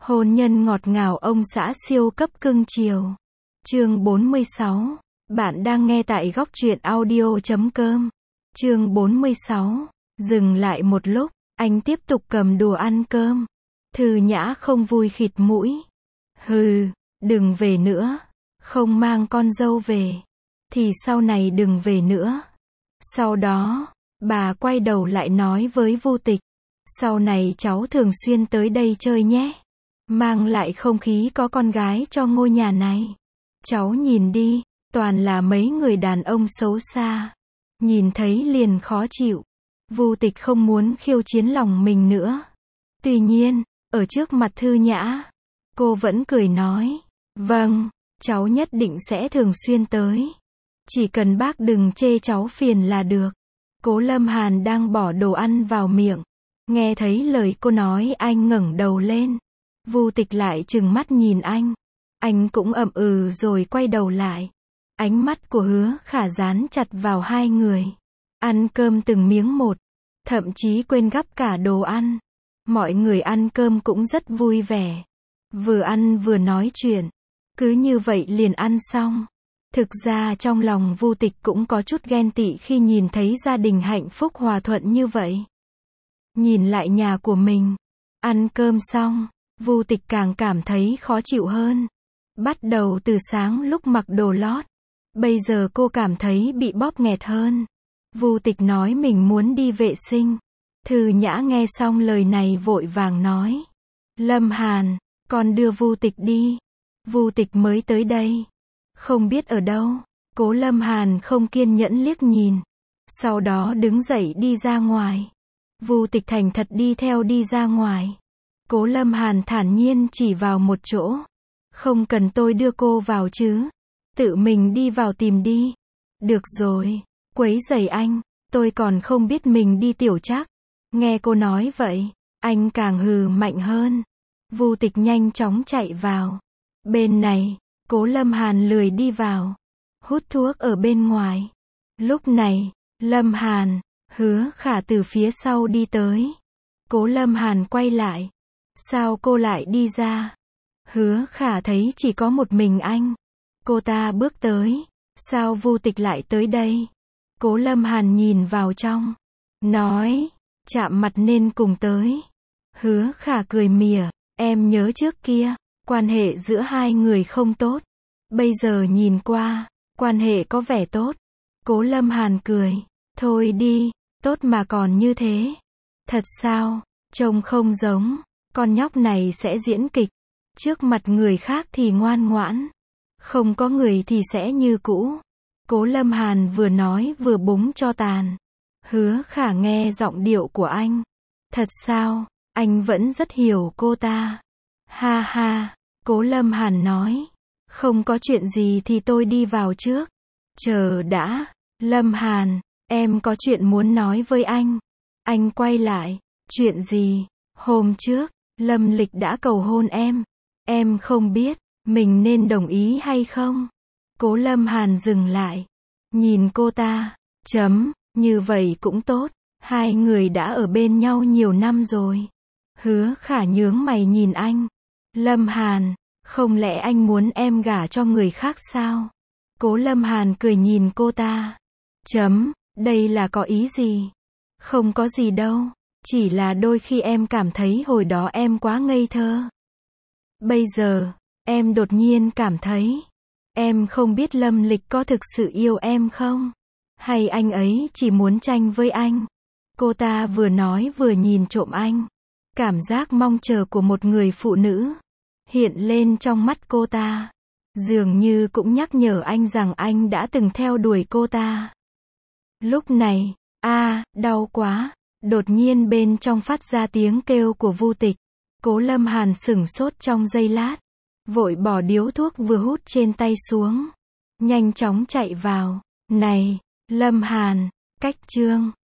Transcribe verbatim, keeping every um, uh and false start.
Hôn nhân ngọt ngào ông xã siêu cấp cưng chiều. Chương bốn mươi sáu. Bạn đang nghe tại góc truyện audio chấm com. Chương bốn mươi sáu. Dừng lại một lúc, anh tiếp tục cầm đũa ăn cơm. Thư Nhã không vui khịt mũi. Hừ, đừng về nữa. Không mang con dâu về. Thì sau này đừng về nữa. Sau đó, bà quay đầu lại nói với Vu Tịch. Sau này cháu thường xuyên tới đây chơi nhé. Mang lại không khí có con gái cho ngôi nhà này. Cháu nhìn đi, toàn là mấy người đàn ông xấu xa. Nhìn thấy liền khó chịu. Vu Tịch không muốn khiêu chiến lòng mình nữa. Tuy nhiên, ở trước mặt Thư Nhã, cô vẫn cười nói. Vâng, cháu nhất định sẽ thường xuyên tới. Chỉ cần bác đừng chê cháu phiền là được. Cố Lâm Hàn đang bỏ đồ ăn vào miệng. Nghe thấy lời cô nói anh ngẩng đầu lên. Vu Tịch lại trừng mắt nhìn anh. Anh cũng ậm ừ rồi quay đầu lại. Ánh mắt của Hứa Khả dán chặt vào hai người. Ăn cơm từng miếng một. Thậm chí quên gắp cả đồ ăn. Mọi người ăn cơm cũng rất vui vẻ. Vừa ăn vừa nói chuyện. Cứ như vậy liền ăn xong. Thực ra trong lòng Vu Tịch cũng có chút ghen tị khi nhìn thấy gia đình hạnh phúc hòa thuận như vậy. Nhìn lại nhà của mình. Ăn cơm xong, Vu Tịch càng cảm thấy khó chịu hơn. Bắt đầu từ sáng lúc mặc đồ lót. Bây giờ cô cảm thấy bị bóp nghẹt hơn. Vu Tịch nói mình muốn đi vệ sinh. Thư Nhã nghe xong lời này vội vàng nói. Lâm Hàn, con đưa Vu Tịch đi. Vu Tịch mới tới đây. Không biết ở đâu. Cố Lâm Hàn không kiên nhẫn liếc nhìn. Sau đó đứng dậy đi ra ngoài. Vu Tịch thành thật đi theo đi ra ngoài. Cố Lâm Hàn thản nhiên chỉ vào một chỗ. Không cần tôi đưa cô vào chứ. Tự mình đi vào tìm đi. Được rồi, quấy rầy anh, tôi còn không biết mình đi tiểu trác. Nghe cô nói vậy, anh càng hừ mạnh hơn. Vu Tịch nhanh chóng chạy vào. Bên này, Cố Lâm Hàn lười đi vào. Hút thuốc ở bên ngoài. Lúc này, Lâm Hàn, Hứa Khả từ phía sau đi tới. Cố Lâm Hàn quay lại. Sao cô lại đi ra? Hứa Khả thấy chỉ có một mình anh. Cô ta bước tới. Sao Vu Tịch lại tới đây? Cố Lâm Hàn nhìn vào trong. Nói, chạm mặt nên cùng tới. Hứa Khả cười mỉa. Em nhớ trước kia, quan hệ giữa hai người không tốt. Bây giờ nhìn qua, quan hệ có vẻ tốt. Cố Lâm Hàn cười. Thôi đi, tốt mà còn như thế. Thật sao? Trông không giống. Con nhóc này sẽ diễn kịch. Trước mặt người khác thì ngoan ngoãn. Không có người thì sẽ như cũ. Cố Lâm Hàn vừa nói vừa búng cho tàn. Hứa Khả nghe giọng điệu của anh. Thật sao? Anh vẫn rất hiểu cô ta. Ha ha. Cố Lâm Hàn nói. Không có chuyện gì thì tôi đi vào trước. Chờ đã. Lâm Hàn, em có chuyện muốn nói với anh. Anh quay lại. Chuyện gì? Hôm trước, Lâm Lịch đã cầu hôn em. Em không biết, mình nên đồng ý hay không? Cố Lâm Hàn dừng lại. Nhìn cô ta. Chấm, như vậy cũng tốt. Hai người đã ở bên nhau nhiều năm rồi. Hứa Khả nhướng mày nhìn anh. Lâm Hàn, không lẽ anh muốn em gả cho người khác sao? Cố Lâm Hàn cười nhìn cô ta. Chấm, đây là có ý gì? Không có gì đâu. Chỉ là đôi khi em cảm thấy hồi đó em quá ngây thơ. Bây giờ, em đột nhiên cảm thấy. Em không biết Lâm Lịch có thực sự yêu em không? Hay anh ấy chỉ muốn tranh với anh? Cô ta vừa nói vừa nhìn trộm anh. Cảm giác mong chờ của một người phụ nữ hiện lên trong mắt cô ta. Dường như cũng nhắc nhở anh rằng anh đã từng theo đuổi cô ta. Lúc này, a, đau quá. Đột nhiên bên trong phát ra tiếng kêu của Vu Tịch. Cố Lâm Hàn sửng sốt trong giây lát. Vội bỏ điếu thuốc vừa hút trên tay xuống. Nhanh chóng chạy vào. Này, Lâm Hàn, cách chương.